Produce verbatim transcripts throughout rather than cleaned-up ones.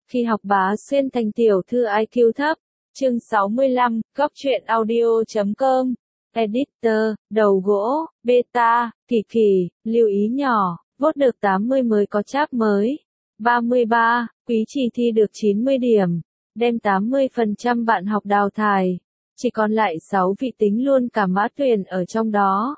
Khi học bá xuyên thành tiểu thư i kiu thấp. Chương sáu mươi lăm, góc truyện audio chấm com. Editor, đầu gỗ, beta, kỳ kỳ, lưu ý nhỏ, vote được tám mươi mới có chap mới. ba mươi ba, quý trì thi được chín mươi điểm, đem tám mươi phần trăm bạn học đào thải. Chỉ còn lại sáu vị tính luôn cả Mã Tuyền ở trong đó.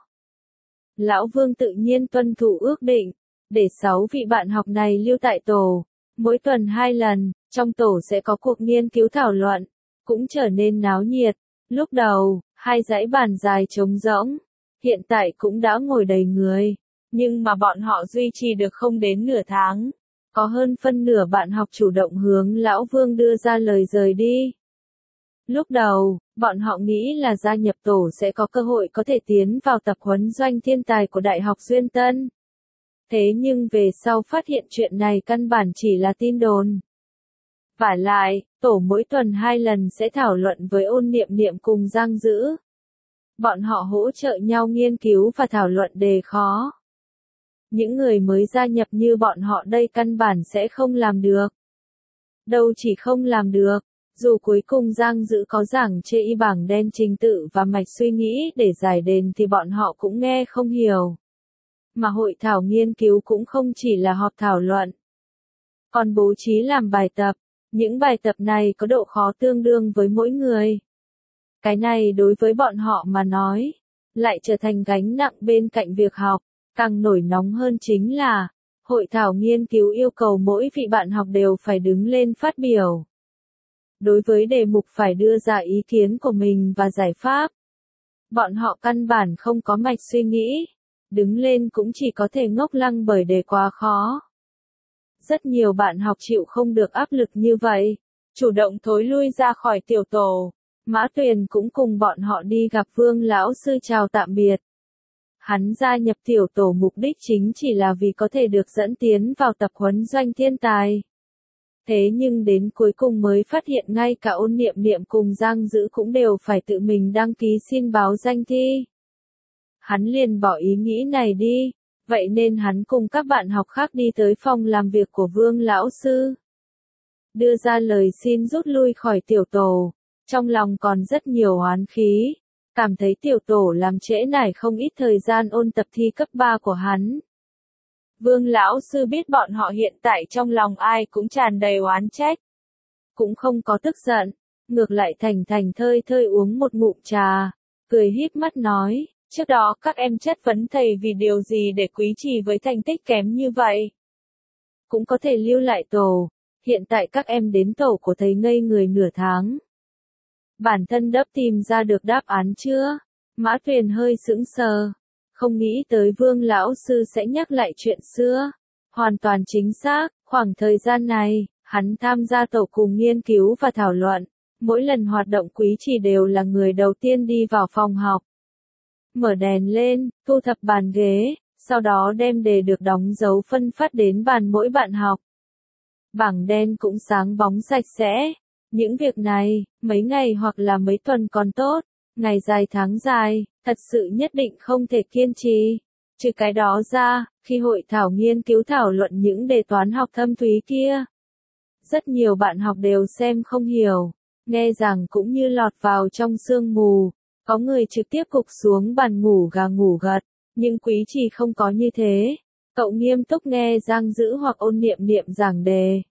Lão Vương tự nhiên tuân thủ ước định, để sáu vị bạn học này lưu tại tổ. Mỗi tuần hai lần, trong tổ sẽ có cuộc nghiên cứu thảo luận, cũng trở nên náo nhiệt. Lúc đầu, hai dãy bàn dài trống rỗng, hiện tại cũng đã ngồi đầy người. Nhưng mà bọn họ duy trì được không đến nửa tháng. Có hơn phân nửa bạn học chủ động hướng Lão Vương đưa ra lời rời đi. Lúc đầu, bọn họ nghĩ là gia nhập tổ sẽ có cơ hội có thể tiến vào tập huấn doanh thiên tài của Đại học Duyên Tân. Thế nhưng về sau phát hiện chuyện này căn bản chỉ là tin đồn. Vả lại, tổ mỗi tuần hai lần sẽ thảo luận với Ôn Niệm Niệm cùng Giang Dữ. Bọn họ hỗ trợ nhau nghiên cứu và thảo luận đề khó. Những người mới gia nhập như bọn họ đây căn bản sẽ không làm được. Đâu chỉ không làm được, dù cuối cùng Giang Dữ có giảng chê y bảng đen trình tự và mạch suy nghĩ để giải đền thì bọn họ cũng nghe không hiểu. Mà hội thảo nghiên cứu cũng không chỉ là họp thảo luận, còn bố trí làm bài tập. Những bài tập này có độ khó tương đương với mỗi người. Cái này đối với bọn họ mà nói, lại trở thành gánh nặng bên cạnh việc học. Càng nổi nóng hơn chính là, hội thảo nghiên cứu yêu cầu mỗi vị bạn học đều phải đứng lên phát biểu. Đối với đề mục phải đưa ra ý kiến của mình và giải pháp. Bọn họ căn bản không có mạch suy nghĩ. Đứng lên cũng chỉ có thể ngốc lăng bởi đề quá khó. Rất nhiều bạn học chịu không được áp lực như vậy, chủ động thối lui ra khỏi tiểu tổ. Mã Tuyền cũng cùng bọn họ đi gặp Vương lão sư chào tạm biệt. Hắn gia nhập tiểu tổ mục đích chính chỉ là vì có thể được dẫn tiến vào tập huấn doanh thiên tài. Thế nhưng đến cuối cùng mới phát hiện ngay cả Ôn Niệm Niệm cùng Giang Dữ cũng đều phải tự mình đăng ký xin báo danh thi. Hắn liền bỏ ý nghĩ này đi. Vậy nên hắn cùng các bạn học khác đi tới phòng làm việc của Vương lão sư. Đưa ra lời xin rút lui khỏi tiểu tổ. Trong lòng còn rất nhiều oán khí. Cảm thấy tiểu tổ làm trễ nải không ít thời gian ôn tập thi cấp ba của hắn. Vương lão sư biết bọn họ hiện tại trong lòng ai cũng tràn đầy oán trách. Cũng không có tức giận. Ngược lại thành thành thơi thơi uống một ngụm trà. Cười híp mắt nói. Trước đó các em chất vấn thầy vì điều gì để quý trì với thành tích kém như vậy. Cũng có thể lưu lại tổ. Hiện tại các em đến tổ của thầy ngây người nửa tháng. Bản thân đắp tìm ra được đáp án chưa? Mã Tuyền hơi sững sờ. Không nghĩ tới Vương lão sư sẽ nhắc lại chuyện xưa. Hoàn toàn chính xác, khoảng thời gian này, hắn tham gia tổ cùng nghiên cứu và thảo luận. Mỗi lần hoạt động quý trì đều là người đầu tiên đi vào phòng học. Mở đèn lên, thu thập bàn ghế, sau đó đem đề được đóng dấu phân phát đến bàn mỗi bạn học. Bảng đen cũng sáng bóng sạch sẽ. Những việc này, mấy ngày hoặc là mấy tuần còn tốt, ngày dài tháng dài, thật sự nhất định không thể kiên trì. Trừ cái đó ra, khi hội thảo nghiên cứu thảo luận những đề toán học thâm thúy kia, rất nhiều bạn học đều xem không hiểu, nghe rằng cũng như lọt vào trong sương mù. Có người trực tiếp cục xuống bàn ngủ gà ngủ gật, nhưng quý trì không có như thế. Cậu nghiêm túc nghe Giang Dữ hoặc Ôn Niệm Niệm giảng đề.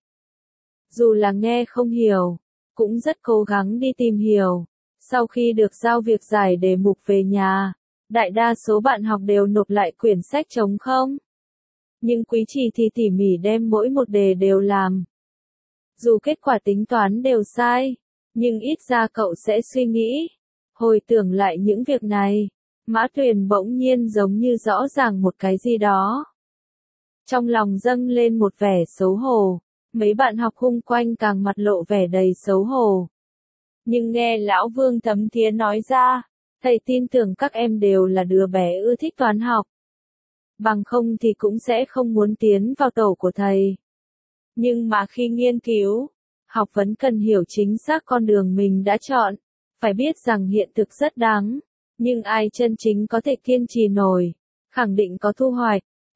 Dù là nghe không hiểu, cũng rất cố gắng đi tìm hiểu. Sau khi được giao việc giải đề mục về nhà, đại đa số bạn học đều nộp lại quyển sách trống không. Nhưng quý trì thì tỉ mỉ đem mỗi một đề đều làm. Dù kết quả tính toán đều sai, nhưng ít ra cậu sẽ suy nghĩ. Hồi tưởng lại những việc này, Mã Tuyền bỗng nhiên giống như rõ ràng một cái gì đó. Trong lòng dâng lên một vẻ xấu hổ, mấy bạn học xung quanh càng mặt lộ vẻ đầy xấu hổ. Nhưng nghe Lão Vương thấm thía nói ra, thầy tin tưởng các em đều là đứa bé ưa thích toán học. Bằng không thì cũng sẽ không muốn tiến vào tổ của thầy. Nhưng mà khi nghiên cứu, học vấn cần hiểu chính xác con đường mình đã chọn. Phải biết rằng hiện thực rất đáng, nhưng ai chân chính có thể kiên trì nổi, khẳng định có thu hoạch.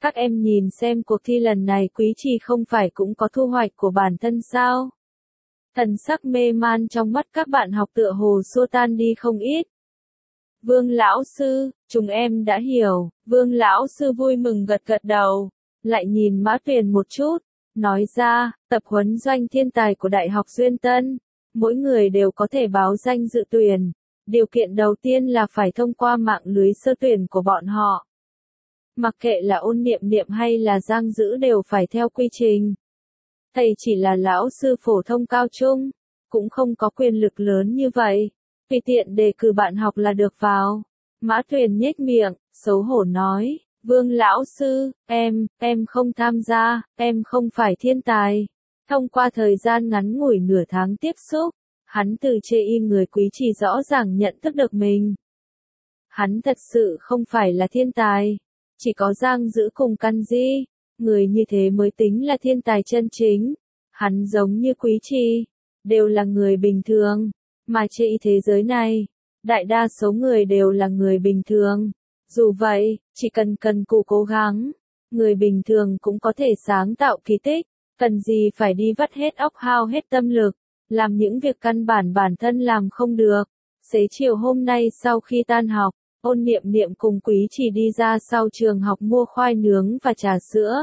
Các em nhìn xem cuộc thi lần này Quý Trì không phải cũng có thu hoạch của bản thân sao? Thần sắc mê man trong mắt các bạn học tựa hồ xua tan đi không ít. Vương lão sư, chúng em đã hiểu, Vương lão sư vui mừng gật gật đầu, lại nhìn Mã Tuyền một chút, nói ra, tập huấn doanh thiên tài của Đại học Duyên Tân, mỗi người đều có thể báo danh dự tuyển, điều kiện đầu tiên là phải thông qua mạng lưới sơ tuyển của bọn họ. Mặc kệ là Ôn Niệm Niệm hay là Giang Dữ đều phải theo quy trình. Thầy chỉ là lão sư phổ thông cao trung, cũng không có quyền lực lớn như vậy. Tùy tiện đề cử bạn học là được vào. Mã Tuyền nhếch miệng, xấu hổ nói, Vương lão sư, em, em không tham gia, em không phải thiên tài. Thông qua thời gian ngắn ngủi nửa tháng tiếp xúc, hắn từ chê y người Quý Trì rõ ràng nhận thức được mình. Hắn thật sự không phải là thiên tài, chỉ có Giang Dữ cùng Căn Di, người như thế mới tính là thiên tài chân chính. Hắn giống như Quý Trì, đều là người bình thường. Mà trên thế giới này, đại đa số người đều là người bình thường. Dù vậy, chỉ cần cần cù cố gắng, người bình thường cũng có thể sáng tạo kỳ tích. Cần gì phải đi vắt hết óc hao hết tâm lực, làm những việc căn bản bản thân làm không được. Xế chiều hôm nay sau khi tan học, Ôn Niệm Niệm cùng Quý Trì đi ra sau trường học mua khoai nướng và trà sữa.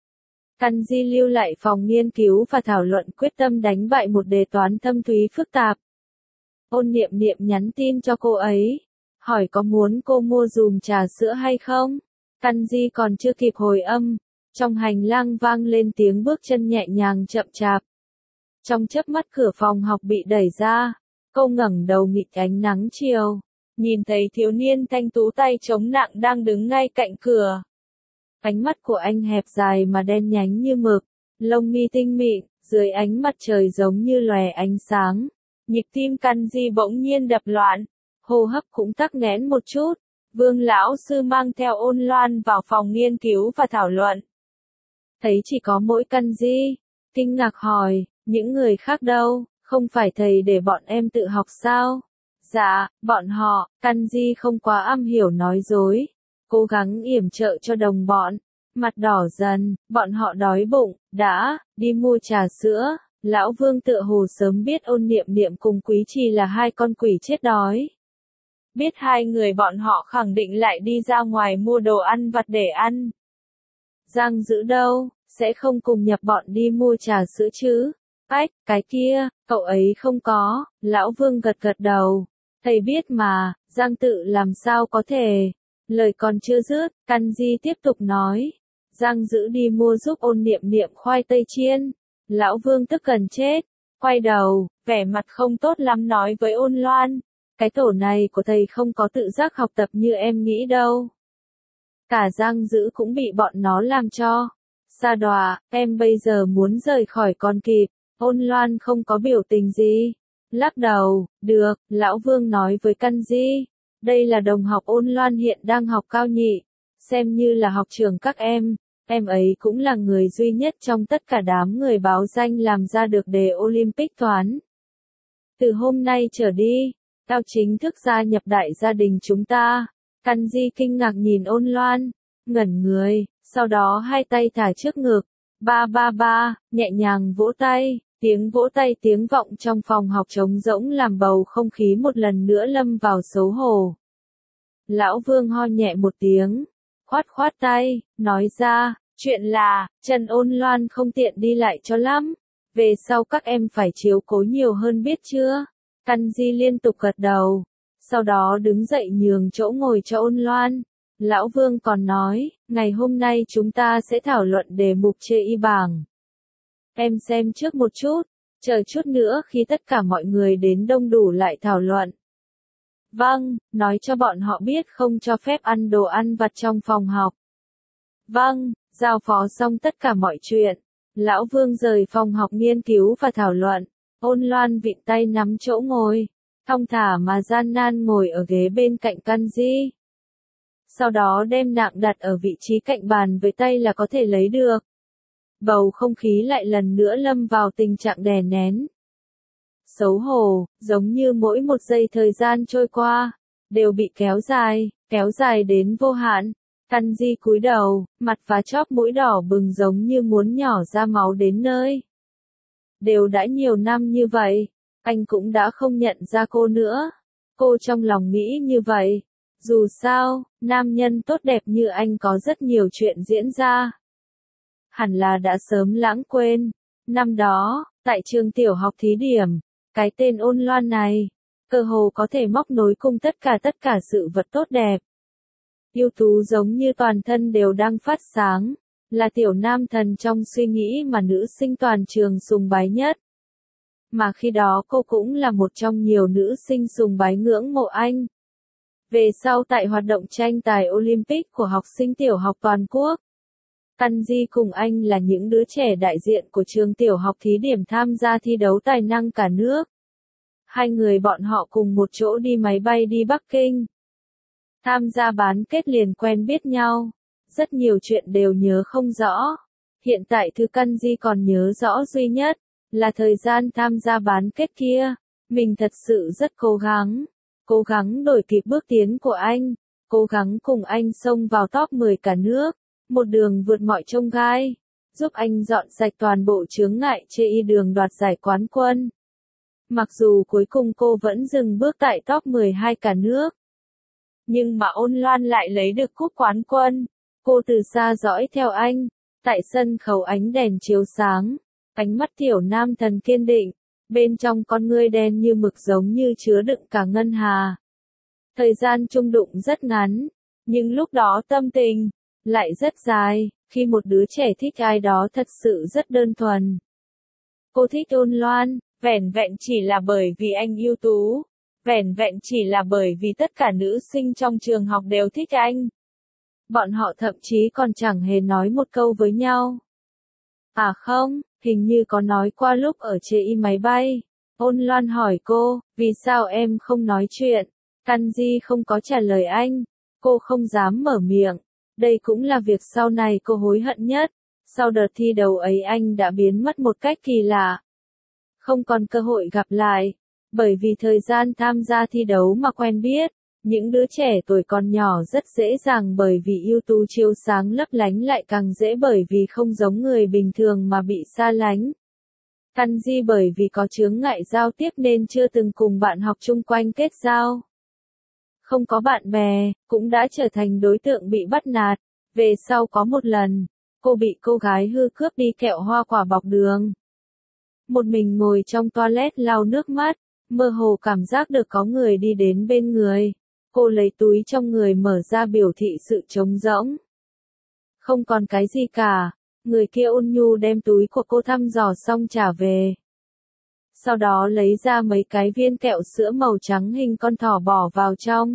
Căn Di lưu lại phòng nghiên cứu và thảo luận quyết tâm đánh bại một đề toán thâm thúy phức tạp. Ôn Niệm Niệm nhắn tin cho cô ấy, hỏi có muốn cô mua dùm trà sữa hay không? Căn Di còn chưa kịp hồi âm, trong hành lang vang lên tiếng bước chân nhẹ nhàng chậm chạp. Trong chớp mắt cửa phòng học bị đẩy ra, cô ngẩng đầu nghịch ánh nắng chiều, nhìn thấy thiếu niên thanh tú tay chống nặng đang đứng ngay cạnh cửa. Ánh mắt của anh hẹp dài mà đen nhánh như mực, lông mi tinh mịn, dưới ánh mặt trời giống như lòe ánh sáng. Nhịp tim Căn Di bỗng nhiên đập loạn, hô hấp cũng tắc nghẽn một chút. Vương lão sư mang theo Ôn Loan vào phòng nghiên cứu và thảo luận. Thấy chỉ có mỗi Căn Di, kinh ngạc hỏi, những người khác đâu, không phải thầy để bọn em tự học sao? Dạ, bọn họ, Căn Di không quá am hiểu nói dối, cố gắng yểm trợ cho đồng bọn, mặt đỏ dần, bọn họ đói bụng, đã, đi mua trà sữa. Lão Vương tựa hồ sớm biết Ôn Niệm Niệm cùng Quý Trì là hai con quỷ chết đói. Biết hai người bọn họ khẳng định lại đi ra ngoài mua đồ ăn vặt để ăn. Giang Dữ đâu, sẽ không cùng nhập bọn đi mua trà sữa chứ? Ách, cái kia, cậu ấy không có, Lão Vương gật gật đầu. Thầy biết mà, Giang tự làm sao có thể. Lời còn chưa dứt, Căn Di tiếp tục nói. Giang Dữ đi mua giúp Ôn Niệm Niệm khoai tây chiên. Lão Vương tức gần chết, quay đầu, vẻ mặt không tốt lắm nói với Ôn Loan. Cái tổ này của thầy không có tự giác học tập như em nghĩ đâu. Cả Giang Dữ cũng bị bọn nó làm cho. Sa đọa, em bây giờ muốn rời khỏi còn kịp. Ôn Loan không có biểu tình gì. Lắc đầu, được, Lão Vương nói với Căn Di. Đây là đồng học Ôn Loan hiện đang học cao nhị. Xem như là học trường các em. Em ấy cũng là người duy nhất trong tất cả đám người báo danh làm ra được đề Olympic toán. Từ hôm nay trở đi, tao chính thức gia nhập đại gia đình chúng ta. Căn Di kinh ngạc nhìn Ôn Loan, ngẩn người, sau đó hai tay thả trước ngực, ba ba ba, nhẹ nhàng vỗ tay, tiếng vỗ tay tiếng vọng trong phòng học trống rỗng làm bầu không khí một lần nữa lâm vào xấu hổ. Lão Vương ho nhẹ một tiếng, khoát khoát tay, nói ra, chuyện là, Trần Ôn Loan không tiện đi lại cho lắm, về sau các em phải chiếu cố nhiều hơn biết chưa? Căn Di liên tục gật đầu, sau đó đứng dậy nhường chỗ ngồi cho Ôn Loan. Lão Vương còn nói, ngày hôm nay chúng ta sẽ thảo luận đề mục chê y bảng. Em xem trước một chút, chờ chút nữa khi tất cả mọi người đến đông đủ lại thảo luận. Vâng, nói cho bọn họ biết không cho phép ăn đồ ăn vặt trong phòng học. Vâng, giao phó xong tất cả mọi chuyện. Lão Vương rời phòng học nghiên cứu và thảo luận. Ôn Loan vịn tay nắm chỗ ngồi, thong thả mà gian nan ngồi ở ghế bên cạnh Căn Di. Sau đó đem nạng đặt ở vị trí cạnh bàn với tay là có thể lấy được. Bầu không khí lại lần nữa lâm vào tình trạng đè nén. Xấu hổ, giống như mỗi một giây thời gian trôi qua, đều bị kéo dài, kéo dài đến vô hạn. Kanji cúi đầu, mặt và chóp mũi đỏ bừng giống như muốn nhỏ ra máu đến nơi. Đều đã nhiều năm như vậy, anh cũng đã không nhận ra cô nữa. Cô trong lòng nghĩ như vậy. Dù sao, nam nhân tốt đẹp như anh có rất nhiều chuyện diễn ra. Hẳn là đã sớm lãng quên. Năm đó, tại trường tiểu học thí điểm, cái tên Ôn Loan này, cơ hồ có thể móc nối cùng tất cả tất cả sự vật tốt đẹp. Ưu tú giống như toàn thân đều đang phát sáng, là tiểu nam thần trong suy nghĩ mà nữ sinh toàn trường sùng bái nhất. Mà khi đó cô cũng là một trong nhiều nữ sinh sùng bái ngưỡng mộ anh. Về sau tại hoạt động tranh tài Olympic của học sinh tiểu học toàn quốc, Kanji cùng anh là những đứa trẻ đại diện của trường tiểu học thí điểm tham gia thi đấu tài năng cả nước. Hai người bọn họ cùng một chỗ đi máy bay đi Bắc Kinh. Tham gia bán kết liền quen biết nhau. Rất nhiều chuyện đều nhớ không rõ. Hiện tại thứ Kanji còn nhớ rõ duy nhất, là thời gian tham gia bán kết kia. Mình thật sự rất cố gắng. Cố gắng đổi kịp bước tiến của anh. Cố gắng cùng anh xông vào top mười cả nước. Một đường vượt mọi chông gai. Giúp anh dọn sạch toàn bộ chướng ngại chê y đường đoạt giải quán quân. Mặc dù cuối cùng cô vẫn dừng bước tại top mười hai cả nước. Nhưng mà Ôn Loan lại lấy được cúp quán quân. Cô từ xa dõi theo anh. Tại sân khấu ánh đèn chiếu sáng. Ánh mắt tiểu nam thần kiên định. Bên trong con ngươi đen như mực giống như chứa đựng cả ngân hà. Thời gian chung đụng rất ngắn. Nhưng lúc đó tâm tình lại rất dài. Khi một đứa trẻ thích ai đó thật sự rất đơn thuần. Cô thích Ôn Loan. Vẻn vẹn chỉ là bởi vì anh ưu tú. Vẻn vẹn chỉ là bởi vì tất cả nữ sinh trong trường học đều thích anh. Bọn họ thậm chí còn chẳng hề nói một câu với nhau. À không, hình như có nói qua lúc ở chế y máy bay. Ôn Loan hỏi cô, vì sao em không nói chuyện? Kanji không có trả lời anh. Cô không dám mở miệng. Đây cũng là việc sau này cô hối hận nhất. Sau đợt thi đấu ấy anh đã biến mất một cách kỳ lạ. Không còn cơ hội gặp lại. Bởi vì thời gian tham gia thi đấu mà quen biết. Những đứa trẻ tuổi còn nhỏ rất dễ dàng bởi vì ưu tú chiếu sáng lấp lánh lại càng dễ bởi vì không giống người bình thường mà bị xa lánh. Kanji bởi vì có chướng ngại giao tiếp nên chưa từng cùng bạn học chung quanh kết giao. Không có bạn bè, cũng đã trở thành đối tượng bị bắt nạt. Về sau có một lần, cô bị cô gái hư cướp đi kẹo hoa quả bọc đường. Một mình ngồi trong toilet lau nước mắt, mơ hồ cảm giác được có người đi đến bên người. Cô lấy túi trong người mở ra biểu thị sự trống rỗng. Không còn cái gì cả, người kia ôn nhu đem túi của cô thăm dò xong trả về. Sau đó lấy ra mấy cái viên kẹo sữa màu trắng hình con thỏ bỏ vào trong.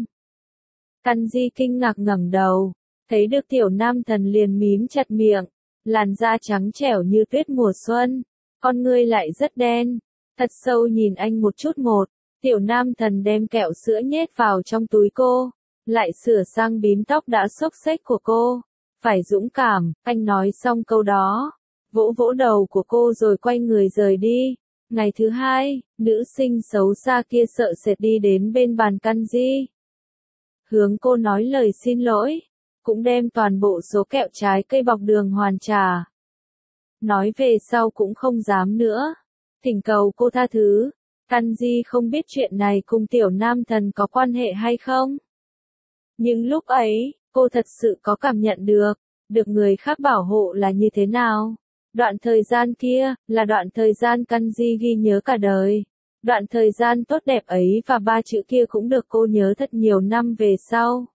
Kanji kinh ngạc ngẩng đầu, thấy được tiểu nam thần liền mím chặt miệng, làn da trắng trẻo như tuyết mùa xuân, con ngươi lại rất đen, thật sâu nhìn anh một chút một. Tiểu nam thần đem kẹo sữa nhét vào trong túi cô, lại sửa sang bím tóc đã xốc xếch của cô. Phải dũng cảm, anh nói xong câu đó, vỗ vỗ đầu của cô rồi quay người rời đi. Ngày thứ hai, nữ sinh xấu xa kia sợ sệt đi đến bên bàn Kanji. Hướng cô nói lời xin lỗi, cũng đem toàn bộ số kẹo trái cây bọc đường hoàn trả. Nói về sau cũng không dám nữa, thỉnh cầu cô tha thứ. Kanji không biết chuyện này cùng tiểu nam thần có quan hệ hay không. Nhưng lúc ấy, cô thật sự có cảm nhận được, được người khác bảo hộ là như thế nào. Đoạn thời gian kia, là đoạn thời gian Kanji ghi nhớ cả đời. Đoạn thời gian tốt đẹp ấy và ba chữ kia cũng được cô nhớ thật nhiều năm về sau.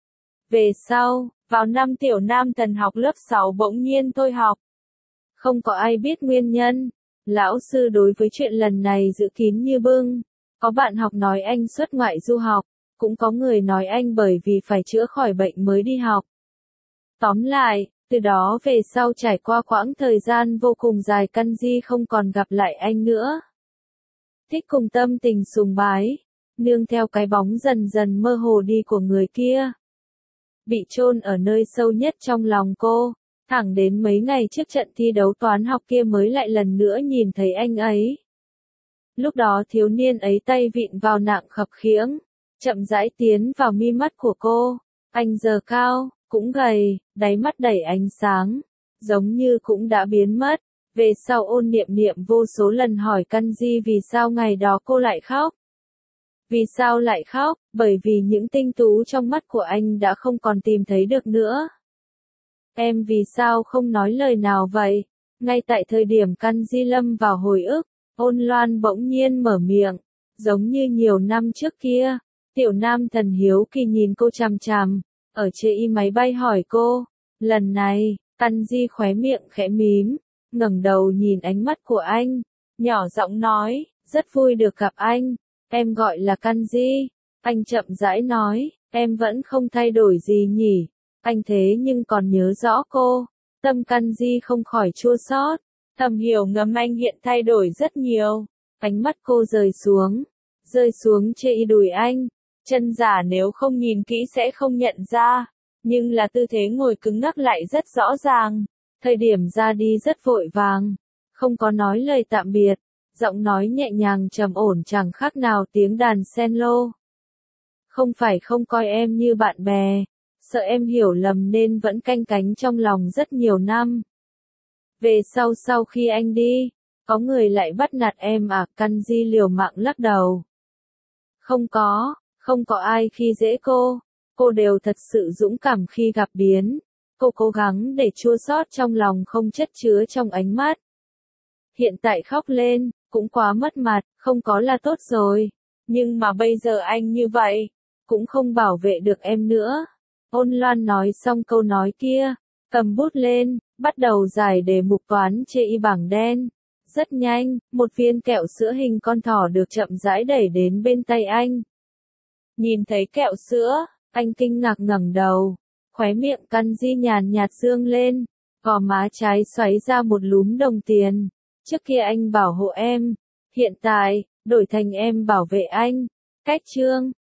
Về sau, vào năm tiểu nam thần học lớp sáu bỗng nhiên thôi học. Không có ai biết nguyên nhân. Lão sư đối với chuyện lần này giữ kín như bưng. Có bạn học nói anh xuất ngoại du học, cũng có người nói anh bởi vì phải chữa khỏi bệnh mới đi học. Tóm lại, từ đó về sau trải qua quãng thời gian vô cùng dài Kanji không còn gặp lại anh nữa. Thích cùng tâm tình sùng bái, nương theo cái bóng dần dần mơ hồ đi của người kia. Bị chôn ở nơi sâu nhất trong lòng cô. Thẳng đến mấy ngày trước trận thi đấu toán học kia mới lại lần nữa nhìn thấy anh ấy. Lúc đó thiếu niên ấy tay vịn vào nạng khập khiễng, chậm rãi tiến vào mi mắt của cô. Anh giờ cao, cũng gầy, đáy mắt đầy ánh sáng, giống như cũng đã biến mất. Về sau Ôn Niệm Niệm vô số lần hỏi Kanji vì sao ngày đó cô lại khóc. Vì sao lại khóc? Bởi vì những tinh tú trong mắt của anh đã không còn tìm thấy được nữa. Em vì sao không nói lời nào vậy? Ngay tại thời điểm Kanji lâm vào hồi ức, Ôn Loan bỗng nhiên mở miệng, giống như nhiều năm trước kia. Tiểu Nam Thần hiếu kỳ nhìn cô chằm chằm, ở chê y máy bay hỏi cô. Lần này, Kanji khóe miệng khẽ mím, ngẩng đầu nhìn ánh mắt của anh, nhỏ giọng nói, rất vui được gặp anh, em gọi là Kanji. Anh chậm rãi nói, em vẫn không thay đổi gì nhỉ, anh thế nhưng còn nhớ rõ cô. Tâm Kanji không khỏi chua xót, thầm hiểu ngầm anh hiện thay đổi rất nhiều. Ánh mắt cô rơi xuống, rơi xuống chê y đùi anh. Chân giả nếu không nhìn kỹ sẽ không nhận ra, nhưng là tư thế ngồi cứng ngắc lại rất rõ ràng. Thời điểm ra đi rất vội vàng, không có nói lời tạm biệt, giọng nói nhẹ nhàng trầm ổn chẳng khác nào tiếng đàn cello. Không phải không coi em như bạn bè, sợ em hiểu lầm nên vẫn canh cánh trong lòng rất nhiều năm. Về sau sau khi anh đi, có người lại bắt nạt em à? Kanji liều mạng lắc đầu. Không có, không có ai khi dễ cô, cô đều thật sự dũng cảm khi gặp biến. Cô cố gắng để chua xót trong lòng không chất chứa trong ánh mắt. Hiện tại khóc lên, cũng quá mất mặt, không có là tốt rồi. Nhưng mà bây giờ anh như vậy, cũng không bảo vệ được em nữa. Ôn Loan nói xong câu nói kia, cầm bút lên, bắt đầu giải đề mục toán chê y bảng đen. Rất nhanh, một viên kẹo sữa hình con thỏ được chậm rãi đẩy đến bên tay anh. Nhìn thấy kẹo sữa, anh kinh ngạc ngẩng đầu. Khóe miệng Kanji nhàn nhạt dương lên, gò má trái xoáy ra một lúm đồng tiền. Trước kia anh bảo hộ em, hiện tại, đổi thành em bảo vệ anh. Cách chương